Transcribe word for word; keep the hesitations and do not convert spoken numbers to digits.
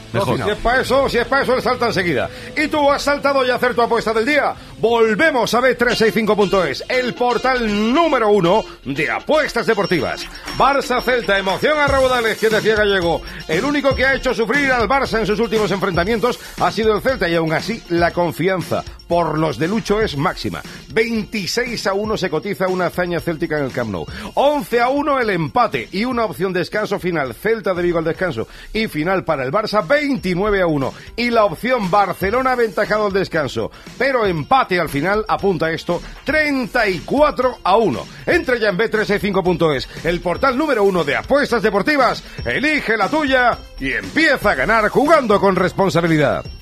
Mejor. Si es para eso, si es para eso, él salta enseguida. Y tú has saltado y hacer tu apuesta del día. Volvemos a bet trescientos sesenta y cinco punto es, el portal número uno de apuestas deportivas. Barça-Celta, emoción a raudales, que decía Gallego. El único que ha hecho sufrir al Barça en sus últimos enfrentamientos ha sido el Celta, y aún así la confianza por los de Lucho es máxima. veintiséis a uno se cotiza una hazaña céltica en el Camp Nou. once a uno el empate y una opción descanso final. Celta de Vigo al descanso y final para el Barça, veintinueve a uno. Y la opción Barcelona aventajado al descanso, pero empate al final, apunta esto, treinta y cuatro a uno. Entra ya en bet trescientos sesenta y cinco punto es, el portal número uno de apuestas deportivas. Elige la tuya y empieza a ganar jugando con responsabilidad.